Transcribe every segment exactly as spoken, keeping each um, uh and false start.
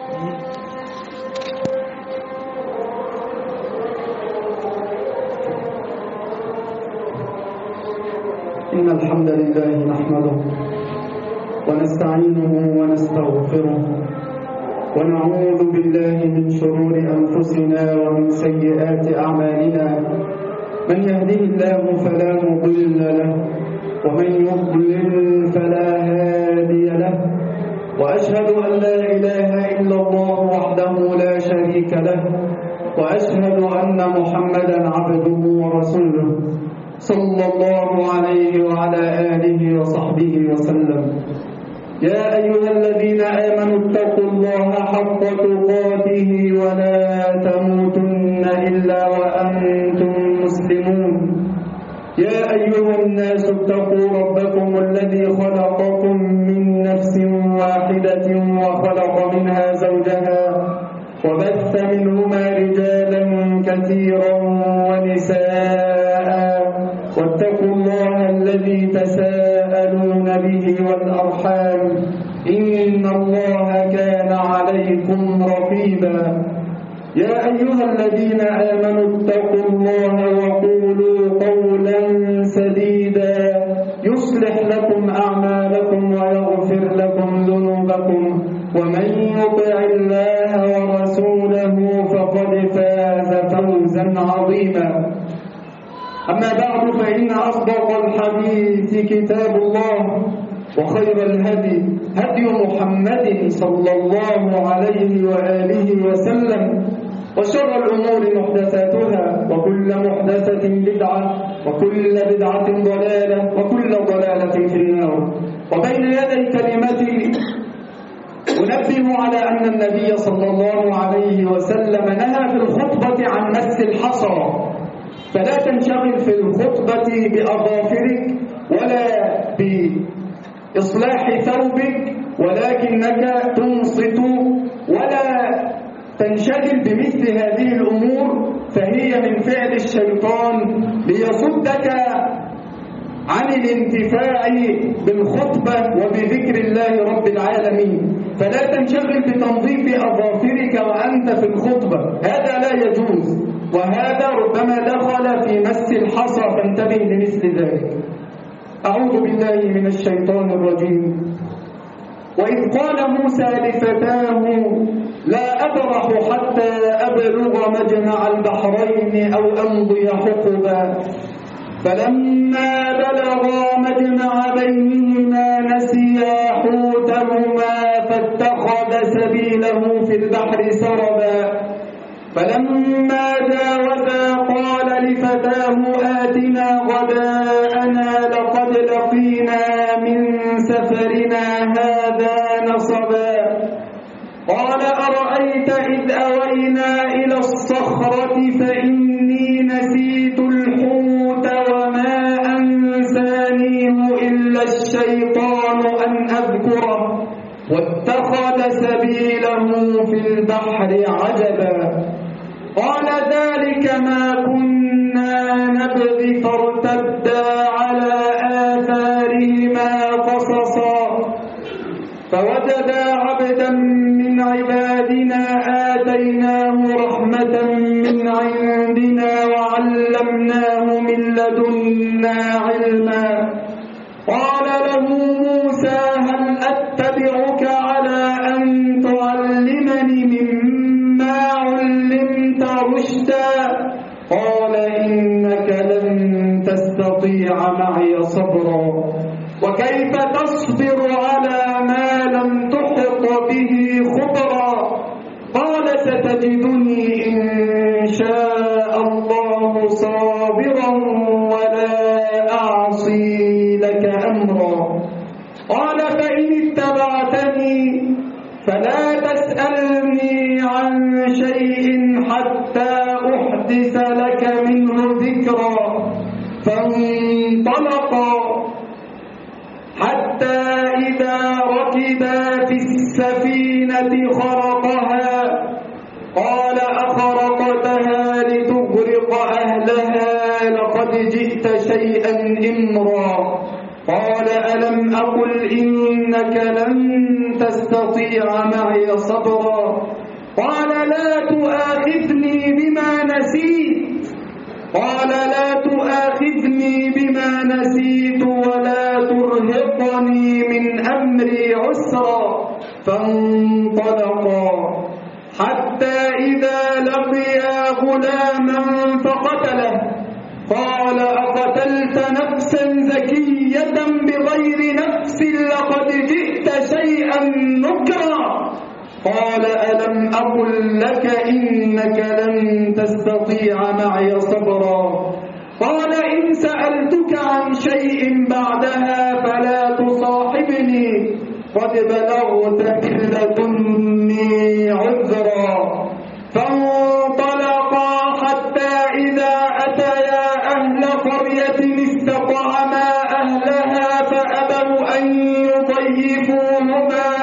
إن الحمد لله نحمده ونستعينه ونستغفره ونعوذ بالله من شرور أنفسنا ومن سيئات أعمالنا. من يهده الله فلا مضل له ومن يضلل فلا هادي له، وأشهد أن لا إله إلا الله وحده لا شريك له، وأشهد أن محمدا عبده ورسوله صلى الله عليه وعلى آله وصحبه وسلم. يا أيها الذين آمنوا اتقوا الله حق تقاته ولا تموتن إلا وأنتم مسلمون. يا أيها الناس اتقوا ربكم الذي خلقكم من نفس واحدة وخلق منها زوجها وبث منهما رجالا كثيرا ونساء، واتقوا الله الذي تساءلون به والأرحام إن الله كان عليكم رقيبا. يا أيها الذين آمنوا اتقوا الله وقولوا قولا سديدا يصلح لكم أعمالكم ويغفر لكم ذنوبكم، ومن يطع الله ورسوله فقد فاز فوزا عظيما. أما بعد، فإن أصدق الحديث كتاب الله، وخير الهدي هدي محمد صلى الله عليه وآله وسلم، وشر الأمور محدثاتها، وكل محدثة بدعة، وكل بدعة ضلالة، وكل ضلالة في النار. وبين يدي كلمتي أنبه على أن النبي صلى الله عليه وسلم نهى في الخطبة عن مس الحصى، فلا تنشغل في الخطبة بأظافرك ولا بإصلاح ثوبك، ولكنك تنصت ولا تنشغل بمثل هذه الأمور، فهي من فعل الشيطان ليصدك عن الانتفاع بالخطبة وبذكر الله رب العالمين. فلا تنشغل بتنظيف أظافرك وأنت في الخطبة، هذا لا يجوز، وهذا ربما دخل في مس الحصى، فانتبه لمثل ذلك. أعوذ بالله من الشيطان الرجيم. وإذ قال موسى لفتاه لا أبرح حتى أبلغ مجمع البحرين أو أمضي حقبا، فلما بلغا مجمع بينهما نسيا حوتهما فاتخذ سبيله في البحر سربا، فلما جاوزا قال لفتاه آتنا غداءنا لقد لقينا من سفرنا هذا نصبا، قال أرأيت إذ أوينا إلى الصخرة فإني نسيت الحوت وما أنسانيه إلا الشيطان أن أذكره واتخذ سبيله في البحر عجبا، قال ذلك ما كنا نبغي فارتدا على آثارهما قصصا، فوجدا عبدا من عبادنا آتيناه رحمة من عندنا وعلمناه من لدنا علما، قال له موسى هل أتبعك على أن تعلمني مما علمت رشدا، قال إنك لن تستطيع معي صبرا، وكيف تصبر على ما لم تحط به خبرا، قال ستجدني إن شاء الله صابرا ولا أعصي لك أمرا، قال فإن اتبعتني فلا تسألني عن شيء حتى أحدث لك منه ذكرا، فانطلقا حتى إذا ركبا في السفينة خرقها، قال أخرقتها لتغرق أهلها لقد جئت شيئا إمرا، قال ألم أقل إنك لن تستطيع معي صبرا قال لا تؤاخذني بما نسيت قال لا تؤاخذني بما نسيت ولا ترهقني من أمري عسرا فانطلقا حتى إذا لقيا غلاما فقتله قال أقتلت نفسا زكية بغير نفس لقد جئت شيئا نكرا قال ألم أقل لك إنك لن تستطيع معي صبرا قال إن سألتك عن شيء بعدها فلا تصاحبني قد بلغت من لدني عذرا فانطلقا حتى إذا أتيا أهل قرية استطعما أهلها فأبوا أن يضيفوهما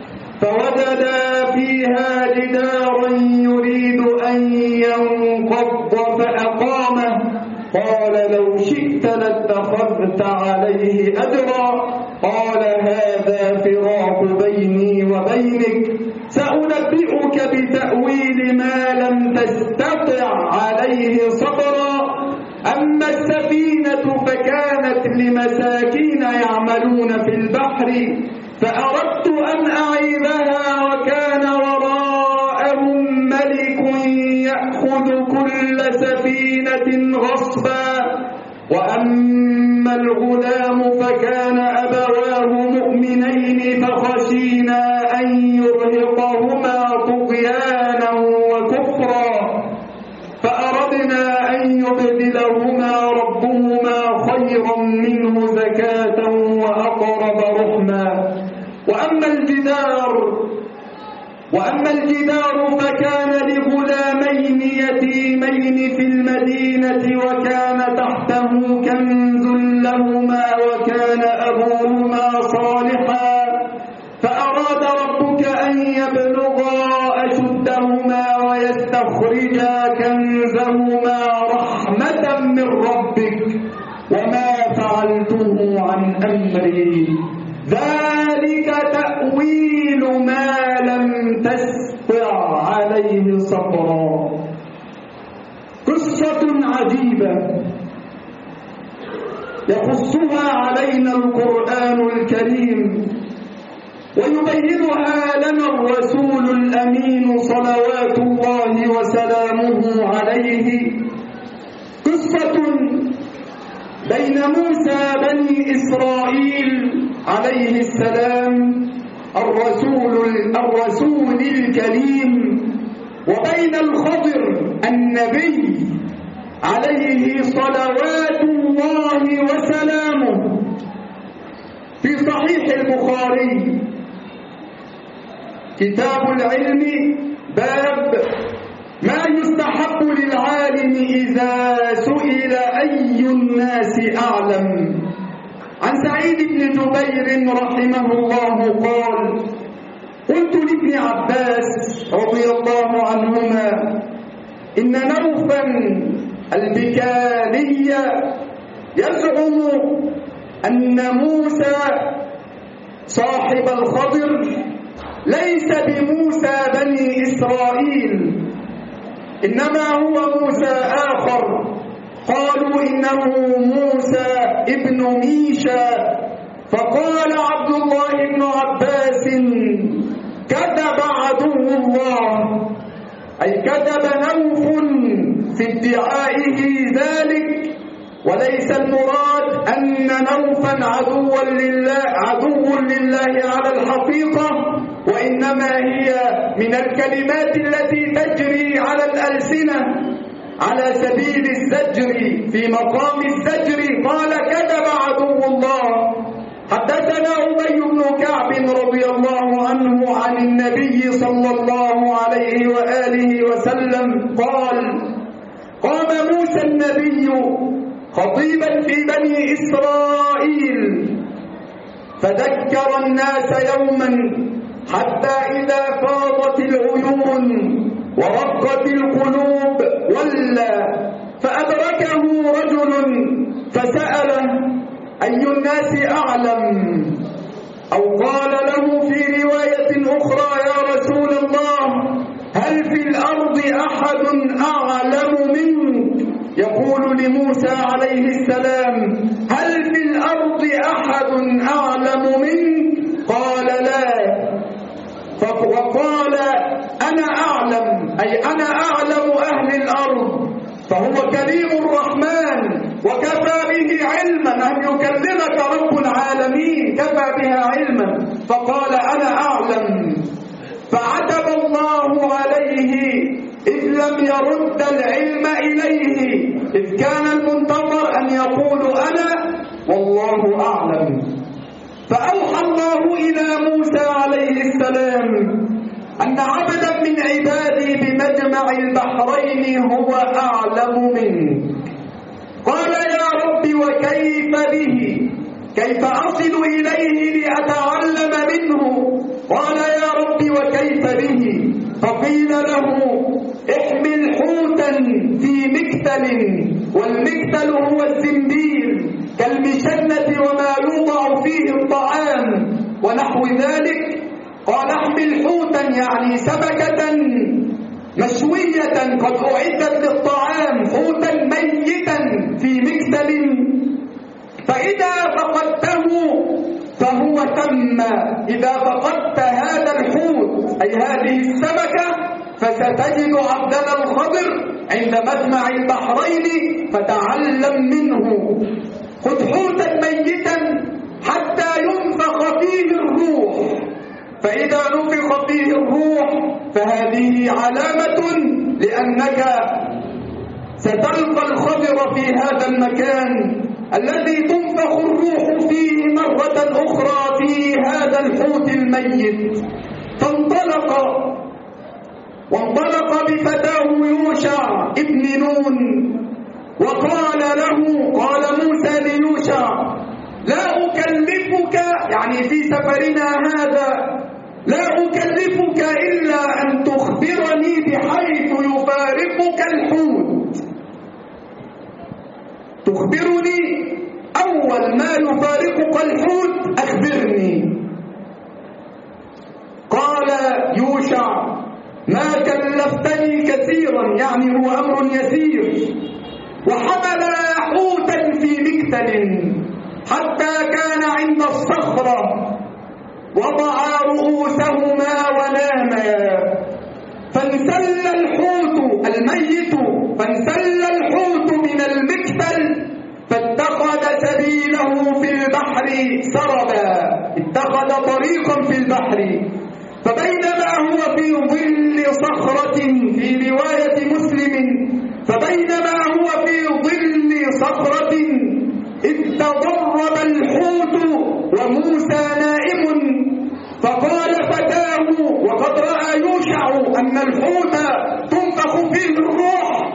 فوجدا فيها جدارا يريد أن ينقض فأقامه قال لو شئت لاتخذت عليه أجرا قال هذا فراق بيني وبينك سأنبئك بتأويل ما لم تستطع عليه صبرا أما السفينة فكانت لمساكين يعملون في البحر فأردت أن أعيبها وكان وراءهم ملك يأخذ كل سفينة غصبا وأما الغلام فكان أبواه مؤمنين فخشينا أن يرهقهما طغيانا وكفرا فأردنا أن يبدلهما ربهما خيرا منه زكاة وأقرب رحما وأما الجدار وأما الجدار فكان لغلامين يتيمين في المدينة وكان تحته كنز لهما وكان أبوهما صالحا فأراد ربك أن يبلغا أشدهما ويستخرجا كنزهما رحمة من ربك وما فعلته عن أمري ذلك تأويل ما لم تستطع عليه صبرا. قصة عجيبة يقصها علينا القرآن الكريم ويبينها لنا الرسول الأمين صلوات الله وسلامه عليه. قصة بين موسى بني إسرائيل عليه السلام الرسول الرسول الكريم وبين الخضر النبي عليه صلوات الله وسلامه. في صحيح البخاري كتاب العلم باب ما يستحب للعالم إذا سئل أي الناس أعلم. عن سعيد بن جبير رحمه الله قال قلت لابن عباس رضي الله عنهما إن نوفا البكالي يزعم أن موسى صاحب الخضر ليس بموسى بني إسرائيل إنما هو موسى آخر. قالوا إنه موسى ابن ميشا. فقال عبد الله بن عباس كذب عدو الله أي كذب نوف في ادعائه ذلك وليس المراد أن نوفا عدوا لله عدو لله على الحقيقة وإنما هي من الكلمات التي تجري على الألسنة على سبيل الزجر في مقام الزجر. قال كذب عدو الله. حدثنا أبي بن كعب رضي الله عنه عن النبي صلى الله عليه وآله وسلم قال قام موسى النبي خطيبا في بني إسرائيل فذكر الناس يوما حتى إذا فاضت العيون ورقت القلوب ولى فأدركه رجل فسأله أي الناس الناس أعلم، أو قال له في رواية أخرى يا رسول الله هل في الأرض أحد أعلم منك؟ يقول لموسى عليه السلام هل في الأرض أحد أعلم منك؟ قال لا، وقال أنا أعلم، أي أنا أعلم أهل الأرض. فهو كريم الرحمن وكفى به علما أن يكلمك رب العالمين، كفى بها علما، فقال أنا أعلم. فعتب الله عليه إذ لم يرد العلم إليه، إذ كان المنتظر أن يقول أنا والله أعلم. فأوحى الله إلى موسى عليه السلام أن عبدا من عبادي بمجمع البحرين هو أعلم منك. قال يا رب وكيف به؟ كيف أصل إليه لأتعلم منه؟ قال يا رب وكيف به؟ فقيل له احمل حوتا في مكتل، والمكتل هو الزنبيل كالمشنة وما يوضع فيه الطعام ونحو ذلك. قال احمل حوتا يعني سمكة مشوية قد أعدت للطعام، حوتا ميتا في مكتل، فإذا فقدته فهو تم. إذا فقدت هذا الحوت أي هذه السمكة فستجد عبدنا الخضر عند مجمع البحرين فتعلم منه. خذ حوتا ميتا حتى ينفخ فيه الروح، فإذا نفخ فيه الروح فهذه علامة لأنك ستلقى الخضر في هذا المكان الذي تنفخ الروح فيه مرة أخرى في هذا الحوت الميت. فانطلق وانطلق بفتاه يوشع ابن نون وقال له، قال موسى ليوشع لا أكلفك، يعني في سفرنا هذا لا أكلفك إلا أن تخبرني بحيث يفارقك الحوت. تخبرني أول ما يفارقك الحوت أخبرني. قال يوشع ما كلفتني كثيرا، يعني هو أمر يسير. وحمل حوتا في مكتل حتى كان عند الصخرة، وضعا رؤوسهما وناما، فانسل الحوت الميت فانسل الحوت من المكتل فاتخذ سبيله في البحر سربا، اتخذ طريقا في البحر. فبينما هو في ظل صخرة، في رواية مسلم فبينما هو في ظل صخرة إذ تضرب الحوت وموسى نائم. فقال فتاه وقد رأى يوشع أن الحوت تنفخ فيه الروح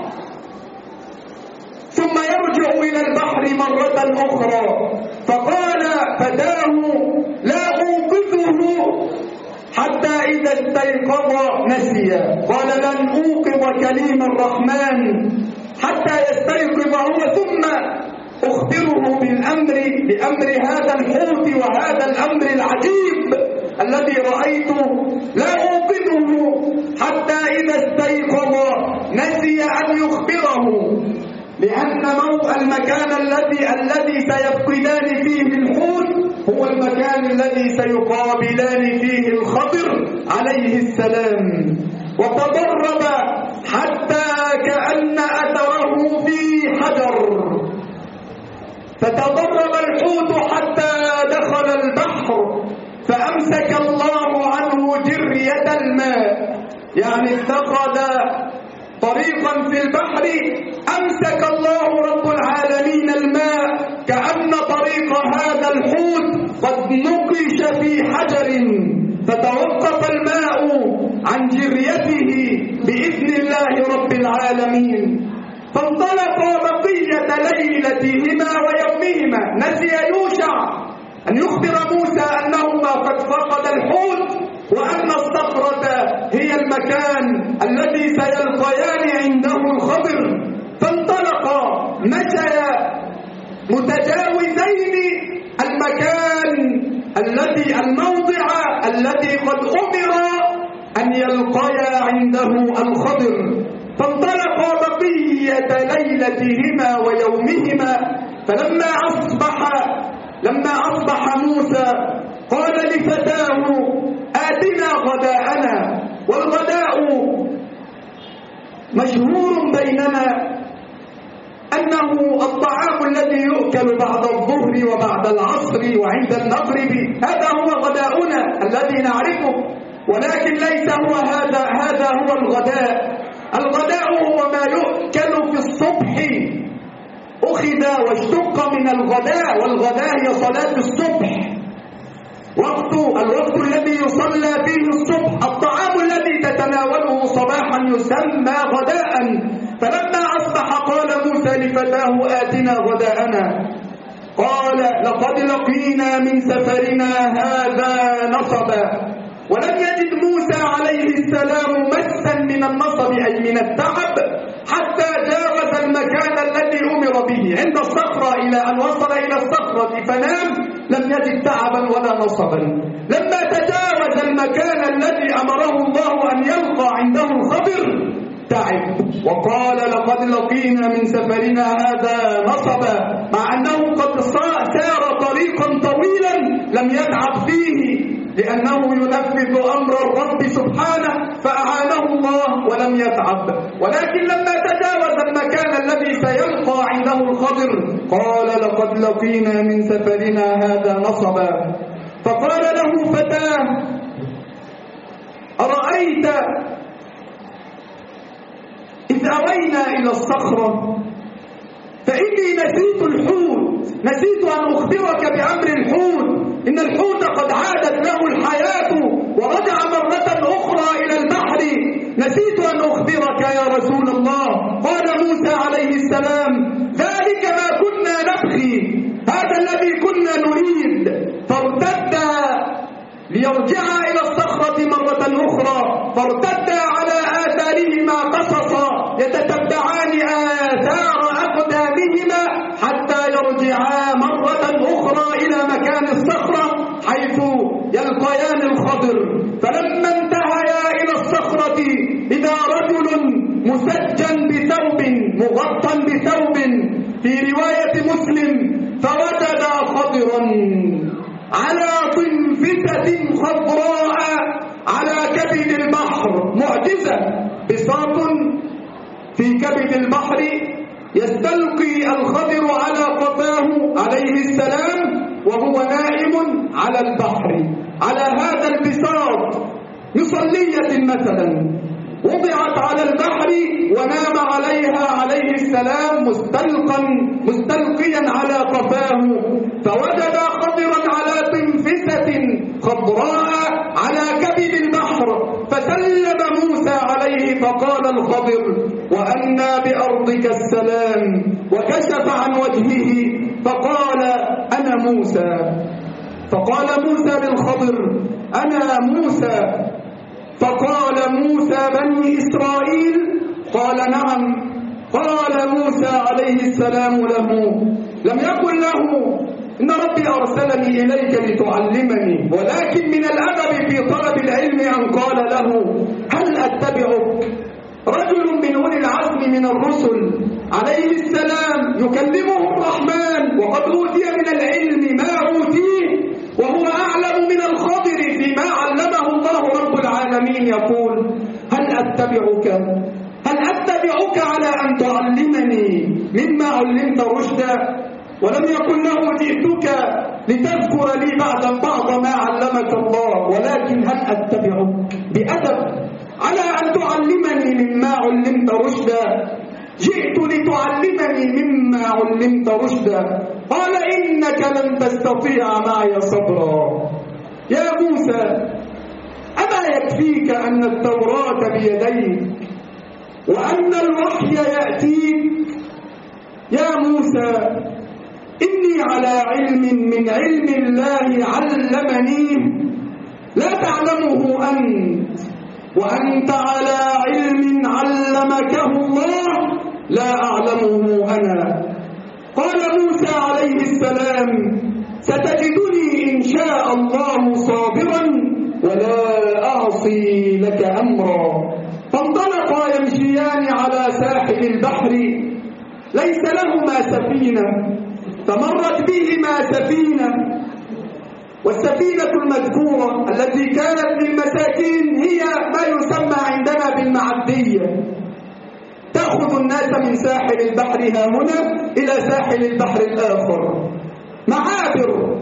ثم يرجع إلى البحر مرة أخرى، فقال فتاه لا أوقظه حتى إذا استيقظ نسي. قال لن أوقظ كليم الرحمن حتى يستيقظ هو، ثم أخبره بالأمر بأمر هذا الحوت وهذا الأمر العجيب الذي رأيته. لا أوقظه حتى إذا استيقظ نسي أن يخبره، لأن المكان الذي الذي سيفقدان فيه الحوت هو المكان الذي سيقابلان فيه الخضر عليه السلام. وتضرب حتى كأن أثره في حجر، فتضرب الحوت حتى دخل البحر فأمسك الله عنه جرية الماء، يعني اتخذ طريقا في البحر أمسك الله رب العالمين الماء، كأن طريق هذا الحوت قد نقش في حجر فتوقف الماء عن جريته بإذن الله رب العالمين. فانطلقا بقية ليلتهما ويومهما. نسي يوشع أن يخبر موسى أنهما قد فقد الحوت وأن الصخرة هي المكان الذي سيلقيان عنده الخضر. فانطلقا مشيا متجاوزين ويلقيا عنده الخضر، فانطلقا بقية ليلتهما ويومهما. فلما أصبح لما أصبح موسى قال لفتاه آتنا غداءنا، والغداء مشهور بيننا أنه الطعام الذي يؤكل بعد الظهر وبعد العصر وعند المغرب، هذا هو غداؤنا الذي نعرفه، ولكن ليس هو هذا هذا هو الغداء. الغداء هو ما يؤكل في الصبح، أخذ واشتق من الغداء، والغداء هي صلاة الصبح، وقت الوقت الذي يصلى فيه الصبح. الطعام الذي تتناوله صباحا يسمى غداء. فلما أصبح قال موسى لفتاه آتنا غداءنا، قال لقد لقينا من سفرنا هذا نصبا. ولم يجد موسى عليه السلام مسا من النصب أي من التعب حتى جاوز المكان الذي أمر به عند الصخرة، إلى أن وصل إلى الصخرة فنام، لم يجد تعبا ولا نصبا. لما تجاوز المكان الذي أمره الله أن يلقى عنده الخضر تعب وقال لقد لقينا من سفرنا هذا نصبا، مع أنه قد سار طريقا طويلا لم يتعب فيه، لأنه ينفذ أمر الرب سبحانه فأعانه الله ولم يتعب. ولكن لما تجاوز المكان الذي سيلقى عنده الخضر قال لقد لقينا من سفرنا هذا نصبا. فقال له فتاه أرأيت إذ أوينا إلى الصخرة فإني نسيت الحوت، نسيت أن أخبرك بأمر الحوت، إن الحوت قد عادت له الحياة ورجع مرة أخرى إلى البحر، نسيت أن أخبرك يا رسول الله. قال موسى عليه السلام ذلك ما كنا نبغي، هذا الذي كنا نريد. فارتدا ليرجعا إلى الصخرة مرة أخرى، فارتدا على آثارهما قصصا يتتبعان آثار أقدامهما حتى يرجعا مرة أخرى إلى مكان الصخرة حيث يلقيان الخضر. فلما انتهيا إلى الصخرة إذا رجل مسجن بثوب مغطى بثوب في رواية مسلم، فوجد خضرا على طنفسة خضراء على كبد البحر، معجزة، بساط في كبد البحر يستلقي الخضر على قفاه عليه السلام وهو نائم على البحر على هذا البساط، مصلية مثلا وضعت على البحر ونام عليها عليه السلام مستلقا مستلقيا على قفاه، فوجد خضرا على تنفسة خضراء على كبد البحر، فسلم موسى عليه فقال الخضر وأنى بأرضك السلام، وكشف عن وجهه فقال أنا موسى. فقال موسى للخضر أنا موسى. فقال موسى بني إسرائيل؟ قال نعم. قال موسى عليه السلام له لم يقل له إن ربي أرسلني إليك لتعلمني، ولكن من الأدب في طلب العلم أن قال له هل أتبعك؟ رجل من أولي العزم من الرسل عليه السلام يكلمه الرحمن وقد أوتي من العلم ما أوتيه، وهو أعلم من الخضر فيما علمه الله رب العالمين، يقول هل أتبعك هل أتبعك على أن تعلمني مما علمت رشدا؟ ولم يكن له جئتك لتذكر لي بعد بعض ما علمك الله، ولكن هل أتبعك بأدب على أن تعلمني مما علمت رشدا؟ جئت لتعلمني مما علمت رشدا. قال إنك لن تستطيع معي صبرا. يا موسى أما يكفيك أن التوراة بيديك وأن الوحي يأتيك؟ يا موسى إني على علم من علم الله علمنيه لا تعلمه أنت، وأنت على علم علمكه الله لا أعلمه أنا. قال موسى عليه السلام ستجدني إن شاء الله صابرا ولا أعصي لك أمرا. فانطلقا يمشيان على ساحل البحر، ليس لهما سفينة، فمرت بهما سفينة، والسفينة المذكورة التي كانت للمساكين هي ما يسمى عندنا بالمعدية، تأخذ الناس من ساحل البحر هنا إلى ساحل البحر الآخر، معابر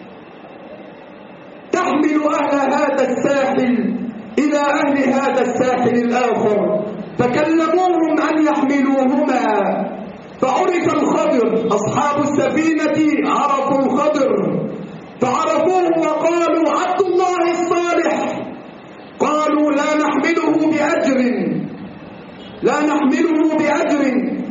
تحمل أهل هذا الساحل إلى أهل هذا الساحل الآخر، فكلموهم أن يحملوهما، فعرف الخضر، أصحاب السفينة عرفوا الخضر فعرفوه وقالوا عبد الله الصالح. قالوا لا نحمله بأجر، لا نحمله بأجر،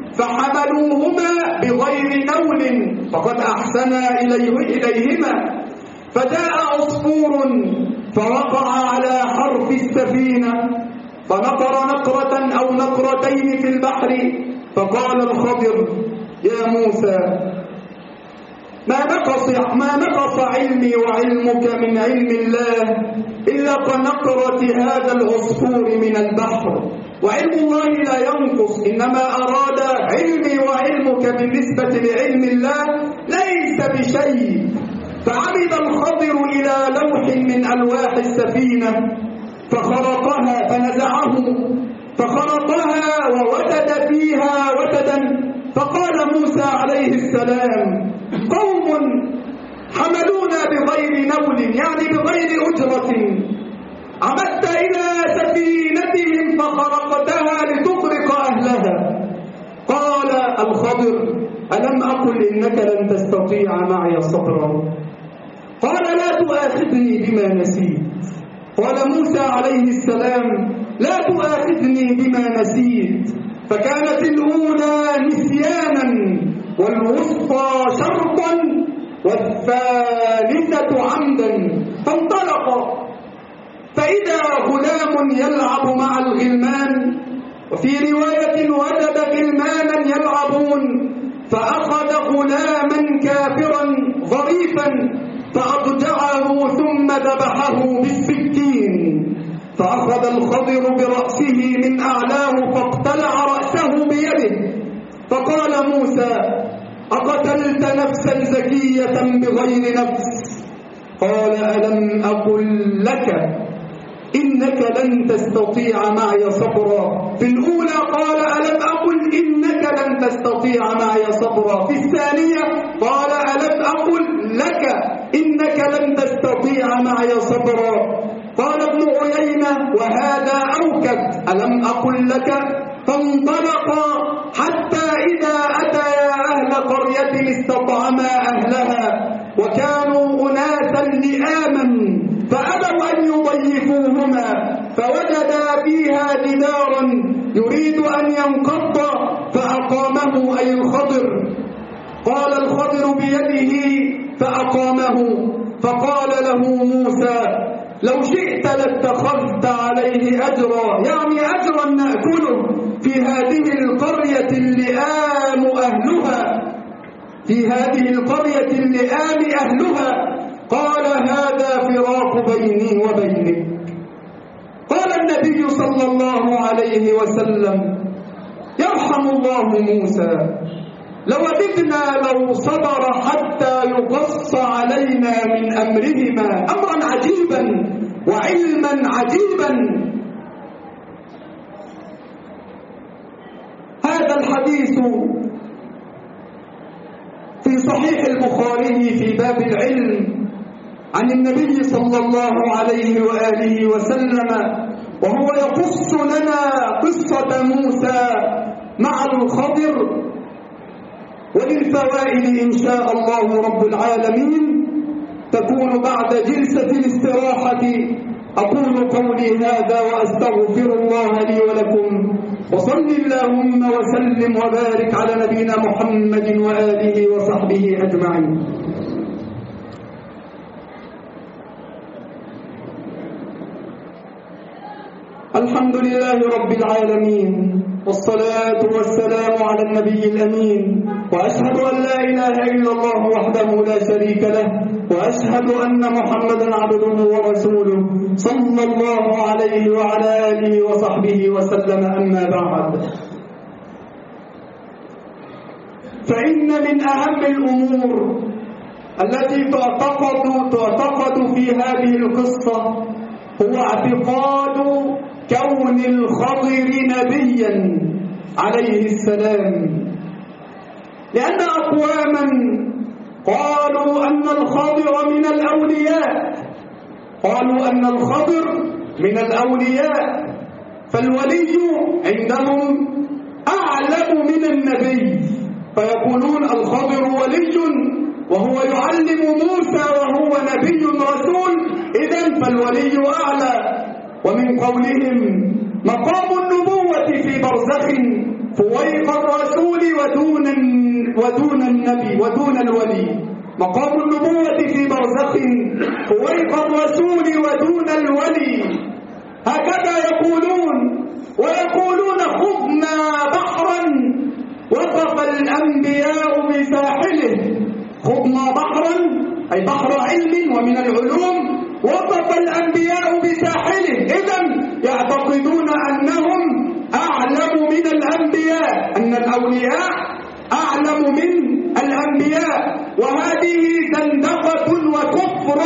فحملوهما بغير نول فقد أحسنا إليه إليهما. فجاء عصفور فوقع على حرف السفينة فنقر نقرة أو نقرتين في البحر، فقال الخضر يا موسى ما نقص ما نقص علمي وعلمك من علم الله إلا كنقرة هذا العصفور من البحر، وعلم الله لا ينقص، إنما أراد علمي وعلمك بالنسبة لعلم الله ليس بشيء. فعمد الخضر إلى لوح من ألواح السفينة فخرقها فنزعه، فخرقها ووتد فيها وتدا. فقال موسى عليه السلام قوم حملونا بغير نول، يعني بغير أجرة، عمدت إلى سفينتهم فخرقتها لتغرق أهلها. قال الخضر ألم أقل إنك لن تستطيع معي صبرا؟ قال لا تؤاخذني بما نسيت. قال موسى عليه السلام لا تؤاخذني بما نسيت، فكانت الأولى نسيانا والوسطى شرطا والثالثة عمدا. فانطلق فإذا غلام يلعب مع الغلمان، وفي رواية وجد غلمانا يلعبون، فأخذ غلاما كافرا ظريفا فأضجعه ثم ذبحه بالسكين. فأخذ الخضر برأسه من أعلاه فاقتلع رأسه بيده. فقال موسى أقتلت نفسا زكية بغير نفس؟ قال ألم أقل لك إنك لن تستطيع معي صبرا؟ في الأولى قال ألم أقل إنك لن تستطيع معي صبرا، في الثانية قال ألم أقل لك إنك لن تستطيع معي صبرا. قال ابن عيينة وهذا أوكد ألم أقل لك. فانطلقا حتى إذا أتيا أهل قرية استطعما أهلها وكانوا أناسا لئاما فأبوا أن يضيفوهما، فوجدا فيها جدارا يريد أن ينقض فأقامه أي الخضر. قال الخضر بيده فأقامه. فقال له موسى لو شئت لاتخذت عليه أجرا، يعني أجرا نأكله في هذه القرية اللئام أهلها، في هذه القرية اللئام أهلها. قال هذا فراق بيني وبينك. قال النبي صلى الله عليه وسلم يرحم الله موسى، لوددنا لو صبر حتى يقص علينا من أمرهما أمرا عجيبا وعلما عجيبا. هذا الحديث في صحيح البخاري في باب العلم عن النبي صلى الله عليه وآله وسلم، وهو يقص لنا قصة موسى مع الخضر. وللفوائد إن شاء الله رب العالمين تكون بعد جلسة الاستراحة. أقول قولي هذا وأستغفر الله لي ولكم، وصل اللهم وسلم وبارك على نبينا محمد وآله وصحبه أجمعين. الحمد لله رب العالمين، والصلاة والسلام على النبي الأمين، وأشهد أن لا إله إلا الله وحده لا شريك له، وأشهد أن محمدا عبده ورسوله صلى الله عليه وعلى آله وصحبه وسلم. أما بعد، فإن من أهم الأمور التي تعتقد تعتقد في هذه القصة هو اعتقاد كون الخضر نبيا عليه السلام، لأن أقواما قالوا أن الخضر من الأولياء قالوا أن الخضر من الأولياء فالولي عندهم أعلم من النبي، فيقولون الخضر ولي وهو يعلم موسى وهو نبي رسول، إذن فالولي أعلى. ومن قولهم مقام النبوة في برزخ فويق الرسول ودون ودون النبي ودون الولي، مقام النبوة في برزخ فويق الرسول ودون الولي، هكذا يقولون. ويقولون خضنا بحرا وقف الأنبياء بساحله، خضنا بحرا أي بحر علم ومن العلوم، وقف الأنبياء بساحله، إذن يعتقدون أنهم أعلم من الأنبياء، أن الأولياء أعلم من الأنبياء، وهذه زندقة وكفر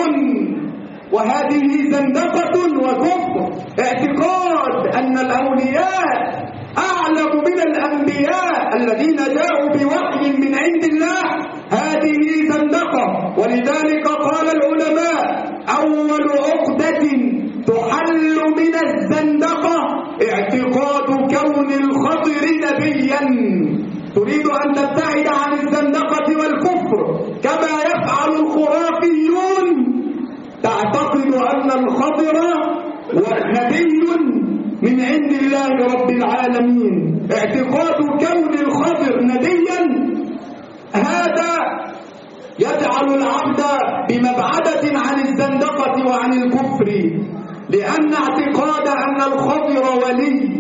وهذه زندقة وكفر اعتقاد أن الأولياء أعلم من الأنبياء الذين جاءوا بوحي من عند الله، هذه زندقة. ولذلك قال العلماء أول عقدة تحل من الزندقة اعتقاد كون الخضر نبيا. تريد أن تبتعد عن الزندقة والكفر كما يفعل الخرافيون، تعتقد أن الخضر نبي من عند الله رب العالمين. اعتقاد كون الخضر نبيا هذا يجعل العبد بمبعدة عن الزندقة وعن الكفر، لأن اعتقاد أن الخضر ولي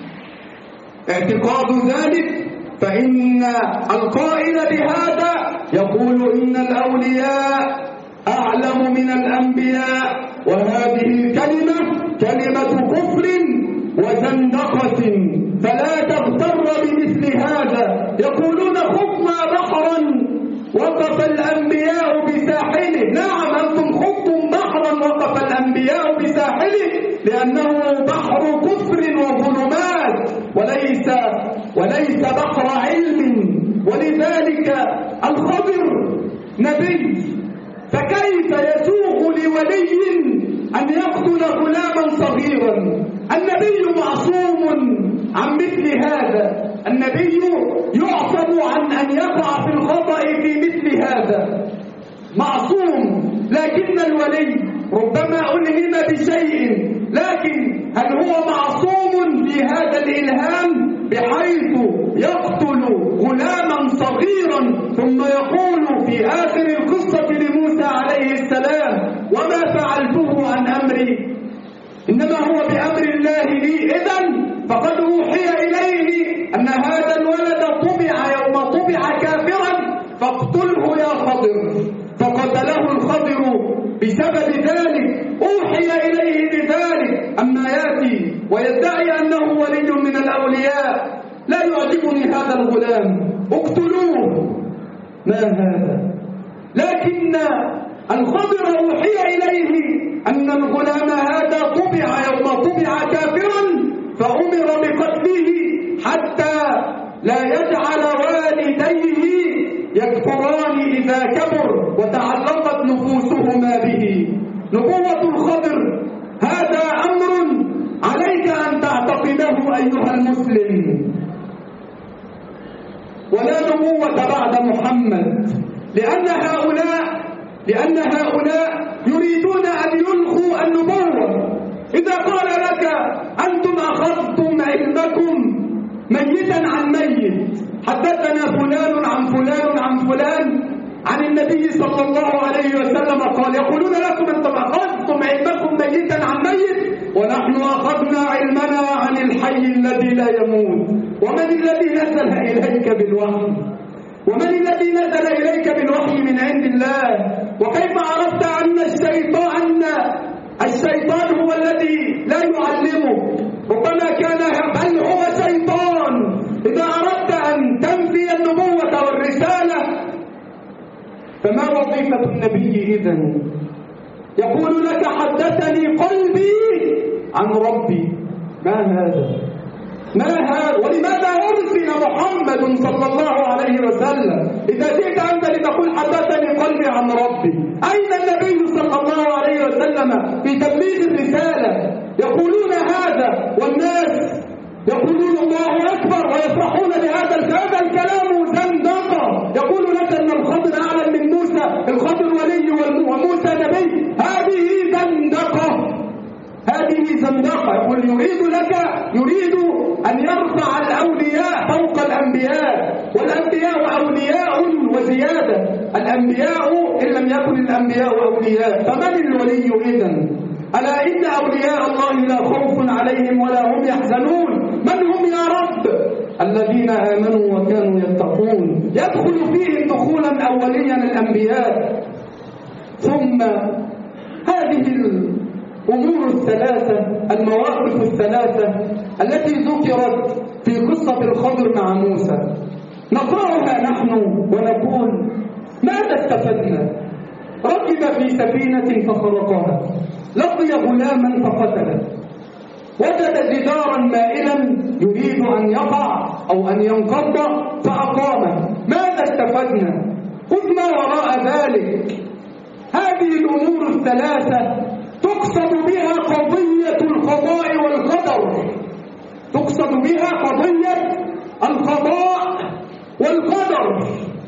اعتقاد ذلك، فإن القائل بهذا يقول إن الأولياء أعلم من الأنبياء، وهذه الكلمة كلمة كفر وزندقة، فلا تغتر بمثل هذا. يقولون خضنا بحرا وقف الأنبياء بساحله، نعم أنتم خضتم بحرا وقف الأنبياء بساحله، لأنه بحر كفر وظلمات وليس وليس بحر علم، ولذلك الخضر نبي، فكيف يسوغ لولي أن يقتل غلاما صغيرا؟ النبي معصوم عن مثل هذا، النبي يعصم عن أن يقع في الخطأ في مثل هذا، معصوم. لكن الولي ربما ألهم بشيء، لكن هل هو معصوم في هذا الإلهام بحيث يقتل غلاما صغيرا ثم يقول في آخر القصة لموسى عليه السلام وما فعلته عن أمري إنما هو بأمر الله لي؟ إذن فقد أوحي إليه أن هذا الولد طبع يوم طبع كافرا فاقتله يا خضر، فقتله الخضر بسبب ذلك، أوحي إليه بذلك. أما يأتي ويدعي أنه ولي من الأولياء، لا يعجبني هذا الغلام، اقتلوه، ما هذا؟ لكن الخضر أوحي إليه أن الغلام هذا طبع يوم طبع كافرا فأمر بقتله حتى لا يجعل والديه يكفران إذا كبر وتعلقت نفوسهما به. نبوة الخضر هذا أمر عليك أن تعتقده أيها المسلم، ولا نبوة بعد محمد، لأن هؤلاء لأن هؤلاء يريدون أن يلغوا النبوة. إذا قال لك أنتم أخذتم علمكم ميتا عن ميت، حدثنا فلان عن فلان عن فلان عن النبي صلى الله عليه وسلم قال، يقولون لكم أنتم أخذتم علمكم ميتا عن ميت، ونحن أخذنا علمنا عن الحي الذي لا يموت؟ ومن الذي نزل إليك بالوحي؟ ومن الذي نزل إليك بالوحي من عند الله؟ وكيف عرفت أن الشيطان الشيطان هو الذي لا يعلمه؟ ربما كان بل هو شيطان. إذا أردت أن تنفي النبوة والرسالة فما وظيفة النبي إذن؟ يقول لك حدثني قلبي عن ربي. ما هذا؟ ما هذا؟ ولماذا أرسل محمد صلى الله عليه وسلم؟ إذا جئت أنت لتقول حدثني قلبي عن ربي، أين النبي صلى الله عليه وسلم في تبليغ الرسالة؟ يقولون هذا والناس يقولون الله أكبر ويفرحون بهذا هذا الكلام زندقة. يقول لك أن الخضر أعلم من موسى، الخضر ولي وموسى نبي. هذه زندقة، هذه زندقة. يقول يريد لك يريد أن يرفع الأولياء فوق الأنبياء، والأنبياء أولياء وزيادة. الأنبياء إن لم يكن الأنبياء أولياء فمن الولي إذن؟ ألا إن أولياء الله لا خوف عليهم ولا هم يحزنون. من هم يا رب؟ الذين آمنوا وكانوا يتقون. يدخل فيهم دخولا أوليا الأنبياء. ثم هذه الأمور الثلاثة، المواقف الثلاثة التي ذكرت في قصة الخضر مع موسى، نقرأها نحن ونقول ماذا استفدنا؟ ركب في سفينة فخرقها، لقي غلاما فقتله، وجد جدارا مائلا يريد أن يقع أو أن ينقض فأقامه. ماذا استفدنا؟ خذ ما وراء ذلك. هذه الأمور الثلاثة تقصد بها قضية القضاء والقدر، تقصد بها قضية القضاء والقدر.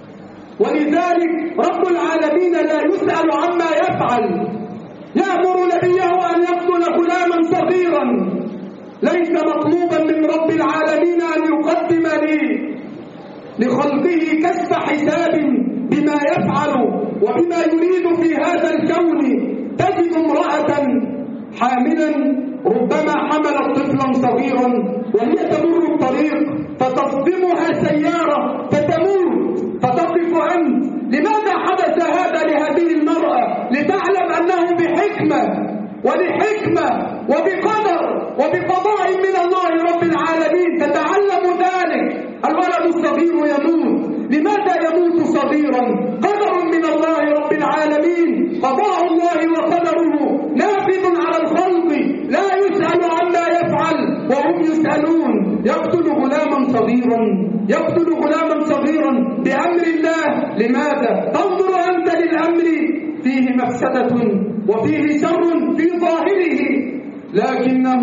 ولذلك رب العالمين لا يسأل عما يفعل. يأمر نبيه أن يقتل غلاما صغيرا، ليس مطلوبا من رب العالمين أن يقدم لي لخلقه كشف حساب بما يفعل وبما يريد في هذا الكون. تجد امرأة حاملا ربما حملت طفلا صغيرا وهي تمر الطريق فتصدمها سيارة فتموت، فتقف أنت. لماذا حدث هذا لهذه المرأة؟ لتعلم أنه بحكمة ولحكمة وبقدر وبقضاء من الله رب العالمين. تتعلم ذلك. الولد الصغير يموت. لماذا يموت صغيرا؟ قدر من الله رب العالمين. قضاء الله وقدره نافذ على الخلق، لا يسأل عما يفعل وهم يسألون. يقتل غلاما صغيرا، يقتل غلاما صغيرا بأمر الله. لماذا؟ تنظر أنت للأمر فيه مفسدة وفيه شر في ظاهره، لكنه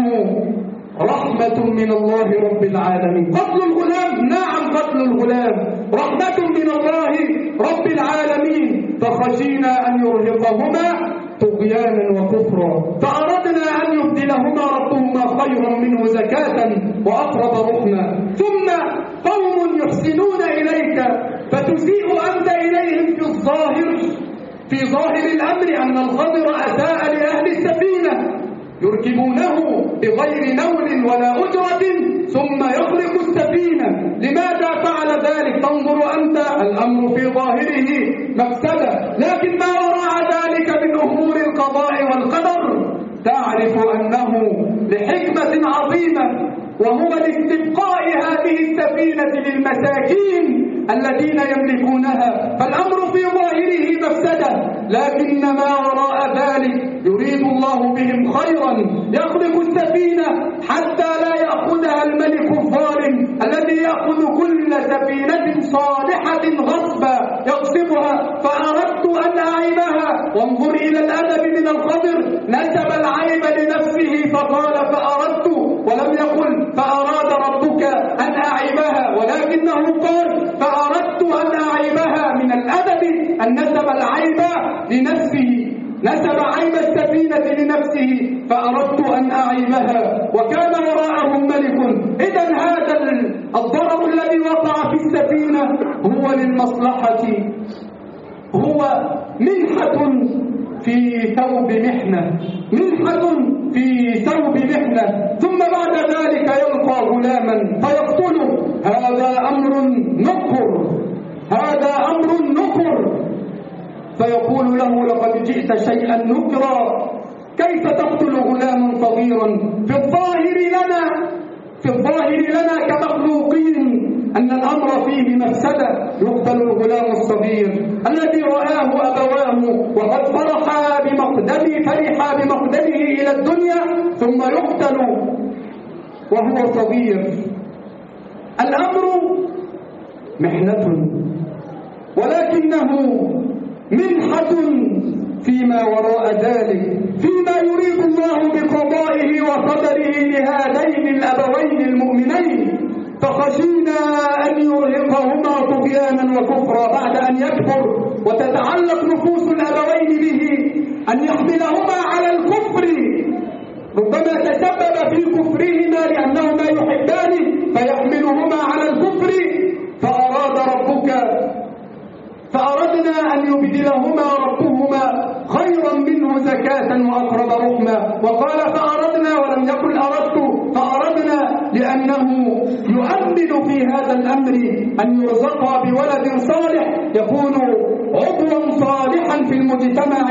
رحمة من الله رب العالمين. قتل الغلام، نعم قتل الغلام رحمة من الله رب العالمين. فخشينا أن يرهقهما طغيانا وكفرا فأردنا أن يبدلهما ربهما خيرا منه زكاة وأقرب رحما. ثم قوم يحسنون إليك فتسيء أنت إليهم في الظاهر، في ظاهر الأمر أن الخضر أساء لأهل السفينة، يركبونه بغير نول ولا أجرة ثم يخرق السفينة. لماذا فعل ذلك؟ تنظر أنت الأمر في ظاهره مفسدة، لكن ما وراء ذلك من أمور القضاء والقدر تعرف أنه لحكمة عظيمة، وهو لاستبقاء هذه السفينة للمساكين الذين يملكونها. فالأمر في ظاهره مفسدة، لكن ما وراء ذلك يريد الله بهم خيرا. يخلق السفينة حتى لا يأخذها الملك الظالم الذي يأخذ كل سفينة صالحة غصبا يغصبها. فأردت أن أعيبها. وانظر إلى الأدب من الخضر، نسب العيب لنفسه فقال فأردت، ولم يقل فأراد ربك أن أعيبها، ولكنه قال فأردت أن أعيبها. من الأدب أن نسب العيب لنفسه، نسب عيب السفينة لنفسه، فأردت أن أعيبها وكان وراءهم ملك. إذن هذا الضرر الذي وقع في السفينة هو للمصلحة، هو منحة في ثوب محنة، منحة في ثوب محنة. ثم بعد ذلك يلقى غلاما فيقتله، هذا أمر نكر، هذا أمر نكر. فيقول له لقد جئت شيئا نكرا، كيف تقتل غلاما صغيرا؟ في الظاهر لنا في الظاهر لنا كمخلوقين أن الأمر فيه مفسدة، يقتل الغلام الصغير الذي رآه أبواه وقد فرحا بمقدمه فرحا بمقدمه إلى الدنيا ثم يقتل وهو صغير. الأمر محنة ولكنه منحة فيما وراء ذلك، فيما يريد الله بقضائه وقدره لهذين الأبوين المؤمنين. فخشينا أن يرهقهما طغيانا وكفرا بعد أن يكبر وتتعلق نفوس الأبوين به، أن يحملهما على الكفر، ربما تسبب في كفرهما لأنهما يحبانه فيحملهما على الكفر. فأراد ربك فأردنا أن يبدلهما ربهما خيرا منه زكاة وأقرب رحما. وقال فأردنا ولم يقل أردت، فأردنا لأنه يؤمن في هذا الأمر أن يرزقا بولد صالح يكون عضوا صالحا في المجتمع.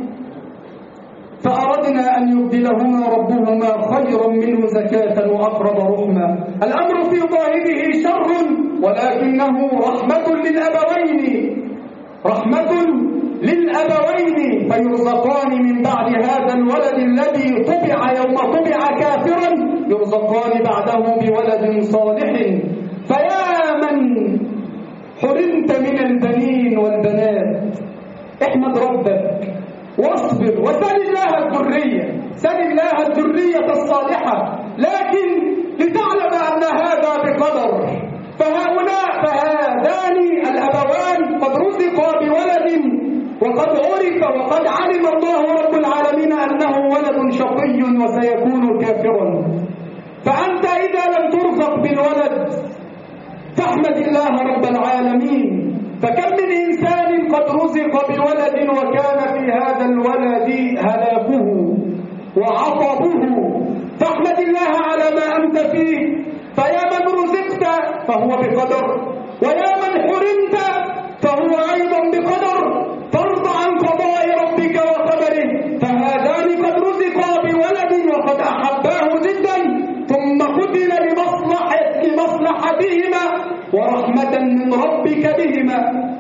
فأردنا أن يبدلهما ربهما خيرا منه زكاة وأقرب رحما. الأمر في ظاهره شر ولكنه رحمة للأبوين، رحمة للأبوين فيرزقان من بعد هذا الولد الذي طبع يوم طبع كافرا، يرزقان بعده بولد صالح. فيا من حرمت من البنين والبنات احمد ربك واصبر وسل الله الذرية، سل الله الذرية الصالحة، لكن لتعلم أن هذا بقدر. فهؤلاء فهذان الأبوان قد رزقا بولد وقد عرف وقد علم الله رب العالمين أنه ولد شقي وسيكون كافرا. فأنت إذا لم ترزق بالولد فاحمد الله رب العالمين. فكم من إنسان قد رزق بولد وكان في هذا الولد هلاكه وعطبه، فاحمد الله على ما أنت فيه. فيا من رزقت فهو بقدر، ويا من حرمت فهو أيضا بقدر. فارض عن قضاء ربك وقدره. فهذان قد رزقا بولد وقد أحباه جدا ثم قتل لمصلحة لمصلحتهما ورحمة من ربك بهما.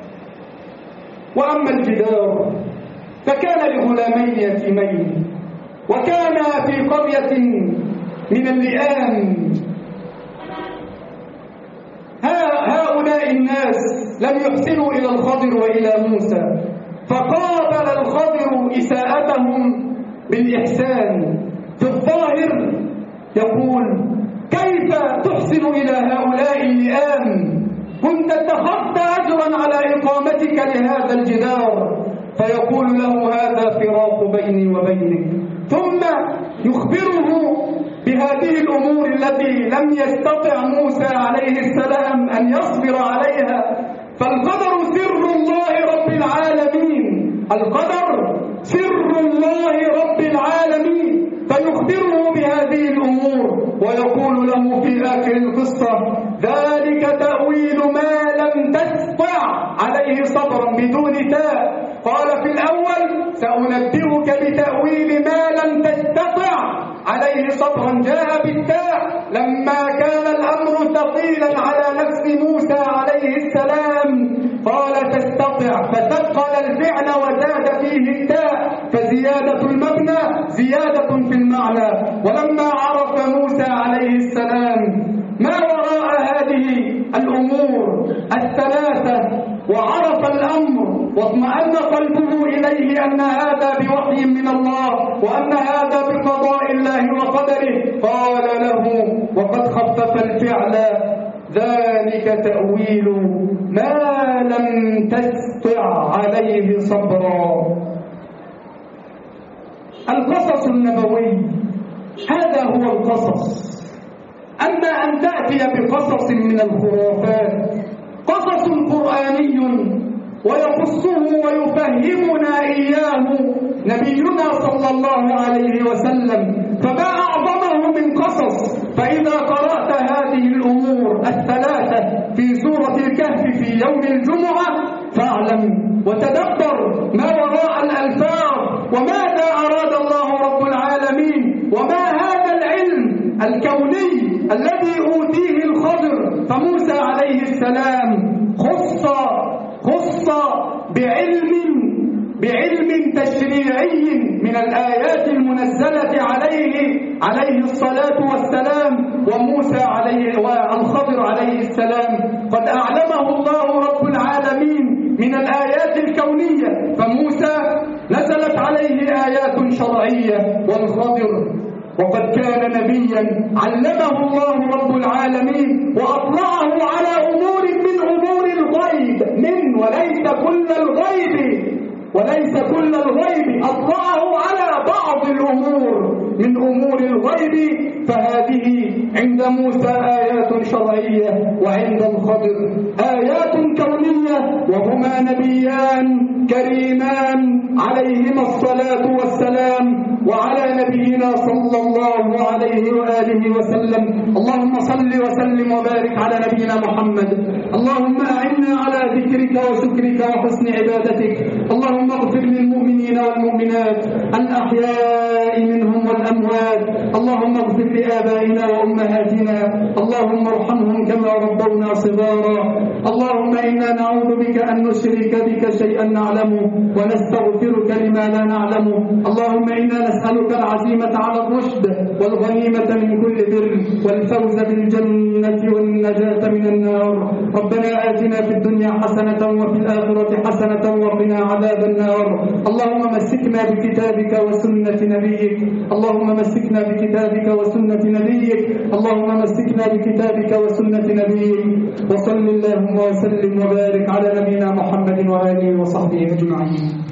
وأما الجدار فكان لغلامين يتيمين وكان في قرية من اللئام. هؤلاء الناس لم يحسنوا إلى الخضر وإلى موسى، فقابل الخضر إساءتهم بالإحسان. في الظاهر يقول كيف تحسن إلى هؤلاء اللئام؟ كنت اتخذت أجرا على إقامتك لهذا الجدار. فيقول له هذا فراق بيني وبينك، ثم يخبره بهذه الأمور التي لم يستطع موسى عليه السلام أن يصبر عليها. فالقدر سر الله رب العالمين، القدر سر الله رب العالمين. فيخبره بهذه الأمور ويقول له في آخر القصة ذلك تأويل ما لم تستطع عليه صبرا بدون تاء. قال في الأول سأنبئك بتأويل ما لم تستطع عليه صبرا، جاء بالتاء لما كان الأمر ثقيلا على نفس موسى عليه السلام قال تستطع، فثقل الفعل وزاد فيه التاء، فزيادة المبنى زيادة في المعنى. ولما عرف موسى عليه السلام ما وراء هذه الأمور الثلاثة وعرف الأمر واطمأن قلبه إليه أن هذا بوحي من الله وأن هذا بقضاء الله وقدره، قال له وقد خفف الفعل ذلك تأويل ما لم تستطع عليه صبرا. القصص النبوي هذا هو القصص. أما أن تأتي بقصص من الخرافات، قصص قرآني ويقصه ويفهمنا إياه نبينا صلى الله عليه وسلم، فما أعظمه من قصص. فإذا قرأت الثلاثة في سورة الكهف في يوم الجمعة، فاعلم وتدبر ما وراء الألفاظ وماذا أراد الله رب العالمين، وما هذا العلم الكوني الذي أوتيه الخضر. فموسى عليه السلام خص خص بعلم بعلم تشريعي من الآيات المنزلة عليه عليه الصلاة والسلام، وموسى عليه والخضر عليه السلام قد أعلمه الله رب العالمين من الآيات الكونية. فموسى نزلت عليه آيات شرعية، والخضر وقد كان نبيا علمه الله رب العالمين وأطلعه على أمور من أمور الغيب، من وليس كل الغيب وليس كل الغيب، أطلعه على بعض الأمور من أمور الغيب. فهذه عند موسى آيات شرعية، وعند الخضر آيات كونية، وهما نبيان كريمان عليهما الصلاة والسلام، وعلى نبينا صلى الله عليه وآله وسلم. اللهم صل وسلم وبارك على نبينا محمد. اللهم أعنا على ذكرك وشكرك وحسن عبادتك. اللهم اغفر للمؤمنين والمؤمنات الأحياء منهم والأموات. اللهم اغفر لآبائنا وأمهاتنا، اللهم ارحمهم كما ربونا صغارا. اللهم إنا نعوذ بك أن نشرك بك شيئا نعلمه ونستغفرك لما لا نعلمه. اللهم إنا نسألك العزيمة على الرشد والغنيمة من كل بر والفوز بالجنة والنجاة من النار. ربنا آتنا في الدنيا حسنة وفي الآخرة حسنة وقنا عذاب النار. اللهم مسكنا بكتابك وسنة نبيك اللهم مسكنا بكتابك وسنة نبيك اللهم مسكنا بكتابك وسنة نبيك. وصل اللهم وسلم وبارك على نبينا محمد وآله وصحبه أجمعين.